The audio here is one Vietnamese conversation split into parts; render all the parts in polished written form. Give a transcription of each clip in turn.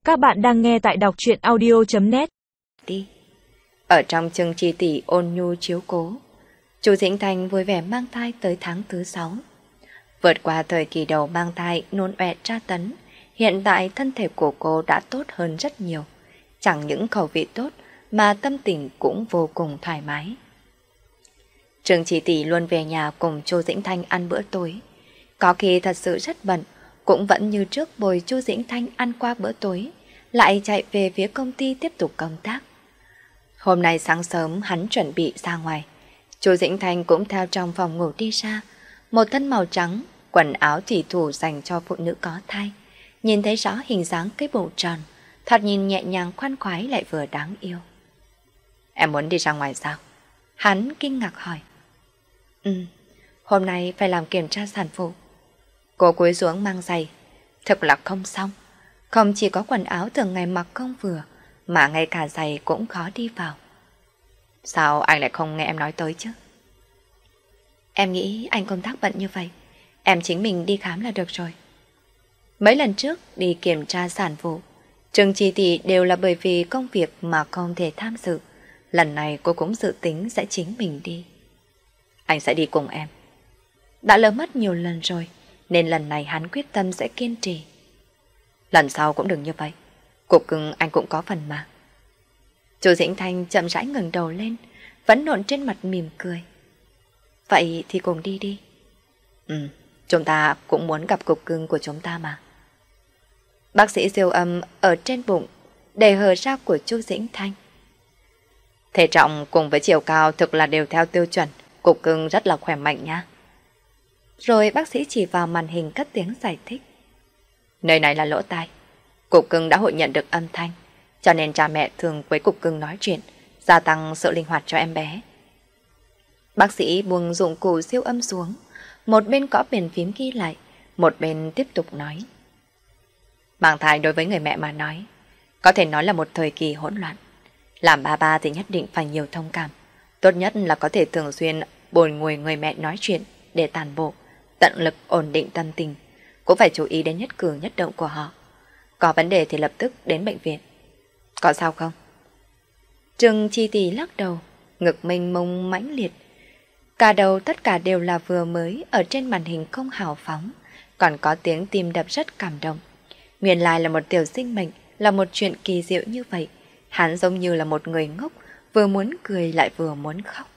Các bạn đang nghe tại đọc truyện audio.net. Đi. Ở trong Trương Chi Tỷ ôn nhu chiếu cố, Chu Dĩnh Thanh vui vẻ mang thai tới tháng thứ 6. Vượt qua thời kỳ đầu mang thai nôn ọe tra tấn, hiện tại thân thể của cô đã tốt hơn rất nhiều. Chẳng những khẩu vị tốt mà tâm tình cũng vô cùng thoải mái. Trương Chi Tỷ luôn về nhà cùng Chu Dĩnh Thanh ăn bữa tối. Có khi thật sự rất bận, cũng vẫn như trước bồi Chu Dĩnh Thanh ăn qua bữa tối, lại chạy về phía công ty tiếp tục công tác. Hôm nay sáng sớm hắn chuẩn bị ra ngoài. Chu Dĩnh Thanh cũng theo trong phòng ngủ đi ra, một thân màu trắng, quần áo thủy thủ dành cho phụ nữ có thai. Nhìn thấy rõ hình dáng cái bụng tròn, thoạt nhìn nhẹ nhàng khoan khoái lại vừa đáng yêu. Em muốn đi ra ngoài sao? Hắn kinh ngạc hỏi. Hôm nay phải làm kiểm tra sản phụ. Cô cúi xuống mang giày. Thực là không xong. Không chỉ có quần áo thường ngày mặc không vừa, mà ngay cả giày cũng khó đi vào. Sao anh lại không nghe em nói tới chứ? Em nghĩ anh công tác bận như vậy, em chính mình đi khám là được rồi. Mấy lần trước đi kiểm tra sản phụ, Trương Chi Tỷ đều là bởi vì công việc mà không thể tham dự. Lần này cô cũng dự tính sẽ chính mình đi. Anh sẽ đi cùng em. Đã lỡ mất nhiều lần rồi, nên lần này hắn quyết tâm sẽ kiên trì. Lần sau cũng đừng như vậy, cục cưng anh cũng có phần mà. Chu Dĩnh Thanh chậm rãi ngẩng đầu lên, vẫn nộn trên mặt mỉm cười. Vậy thì cùng đi đi. Chúng ta cũng muốn gặp cục cưng của chúng ta mà. Bác sĩ siêu âm ở trên bụng để hở ra của Chu Dĩnh Thanh. Thể trọng cùng với chiều cao thực là đều theo tiêu chuẩn, cục cưng rất là khỏe mạnh nha. Rồi bác sĩ chỉ vào màn hình cất tiếng giải thích. Nơi này là lỗ tai. Cục cưng đã hội nhận được âm thanh, cho nên cha mẹ thường với cục cưng nói chuyện, gia tăng sự linh hoạt cho em bé. Bác sĩ buông dụng cụ siêu âm xuống, một bên gõ bàn phím ghi lại, một bên tiếp tục nói. Mang thai đối với người mẹ mà nói, có thể nói là một thời kỳ hỗn loạn. Làm ba thì nhất định phải nhiều thông cảm. Tốt nhất là có thể thường xuyên bồi ngồi người mẹ nói chuyện để tản bộ, tận lực ổn định tâm tình. Cũng phải chú ý đến nhất cử nhất động của họ. Có vấn đề thì lập tức đến bệnh viện. Có sao không? Trương Chi Tỷ lắc đầu, ngực mênh mông mãnh liệt. Cả đầu tất cả đều là vừa mới ở trên màn hình không hào phóng, còn có tiếng tim đập rất cảm động. Nguyên lai là một tiểu sinh mệnh, là một chuyện kỳ diệu như vậy. Hắn giống như là một người ngốc, vừa muốn cười lại vừa muốn khóc.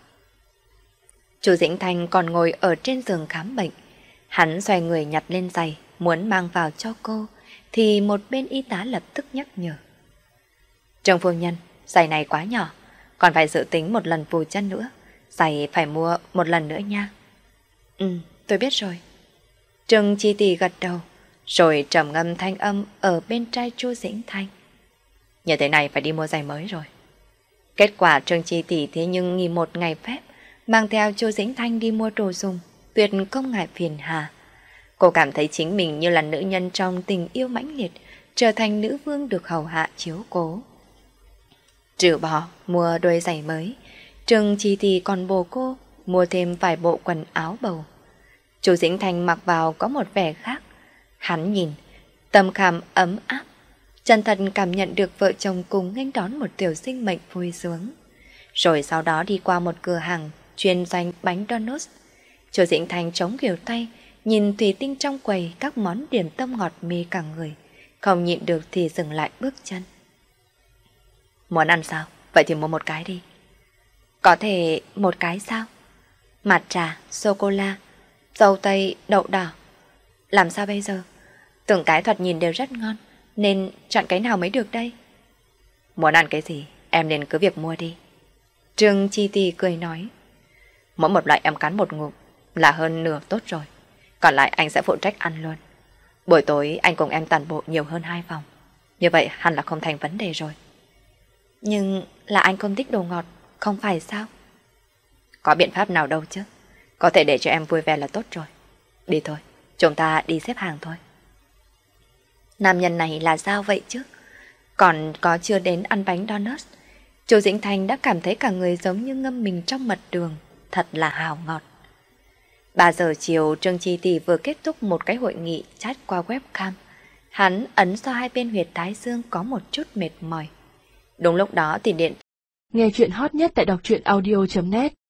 Chu Dĩnh Thanh còn ngồi ở trên giường khám bệnh. Hắn xoay người nhặt lên giày, muốn mang vào cho cô, thì một bên y tá lập tức nhắc nhở. Trương phu nhân, giày này quá nhỏ, còn phải dự tính một lần vù chân nữa. Giày phải mua một lần nữa nha. Tôi biết rồi. Trương Chi Tỷ gật đầu, rồi trầm ngâm thanh âm ở bên trai Chu Dĩnh Thanh. Như thế này phải đi mua giày mới rồi. Kết quả Trương Chi Tỷ thế nhưng nghỉ một ngày phép, mang theo Chu Dĩnh Thanh đi mua đồ dùng, tuyệt không ngại phiền hà. Cô cảm thấy chính mình như là nữ nhân trong tình yêu mãnh liệt, trở thành nữ vương được hầu hạ chiếu cố. Trừ bỏ mua đôi giày mới, Trương Chi Tỷ còn bồ cô mua thêm vài bộ quần áo bầu. Chu Dĩnh Thanh mặc vào có một vẻ khác. Hắn nhìn, tâm khảm ấm áp, chân thật cảm nhận được vợ chồng cùng nghênh đón một tiểu sinh mệnh vui sướng. Rồi sau đó đi qua một cửa hàng chuyên doanh bánh donuts. Chu Dĩnh Thanh chống kiểu tay, nhìn thủy tinh trong quầy các món điểm tâm ngọt mê cả người, không nhịn được thì dừng lại bước chân. Muốn ăn sao? Vậy thì mua một cái đi. Có thể một cái sao? Mạt trà, sô-cô-la, dâu tây, đậu đỏ. Làm sao bây giờ? Từng cái thoạt nhìn đều rất ngon, nên chọn cái nào mới được đây? Muốn ăn cái gì, em nên cứ việc mua đi. Trương Chi Tỷ cười nói. Mỗi một loại em cắn một ngụm là hơn nửa tốt rồi. Còn lại anh sẽ phụ trách ăn luôn. Buổi tối anh cùng em tản bộ nhiều hơn 2 vòng. Như vậy hẳn là không thành vấn đề rồi. Nhưng là anh không thích đồ ngọt, không phải sao? Có biện pháp nào đâu chứ. Có thể để cho em vui vẻ là tốt rồi. Đi thôi, chúng ta đi xếp hàng thôi. Nam nhân này là sao vậy chứ? Còn có chưa đến ăn bánh donuts, Chu Dĩnh Thanh đã cảm thấy cả người giống như ngâm mình trong mật đường, thật là hào ngọt. 3 giờ chiều, Trương Chi Tỷ vừa kết thúc một cái hội nghị chat qua webcam. Hắn ấn so hai bên huyệt thái dương có một chút mệt mỏi. Đúng lúc đó thì điện. Nghe chuyện hot nhất tại đọc truyện audio.net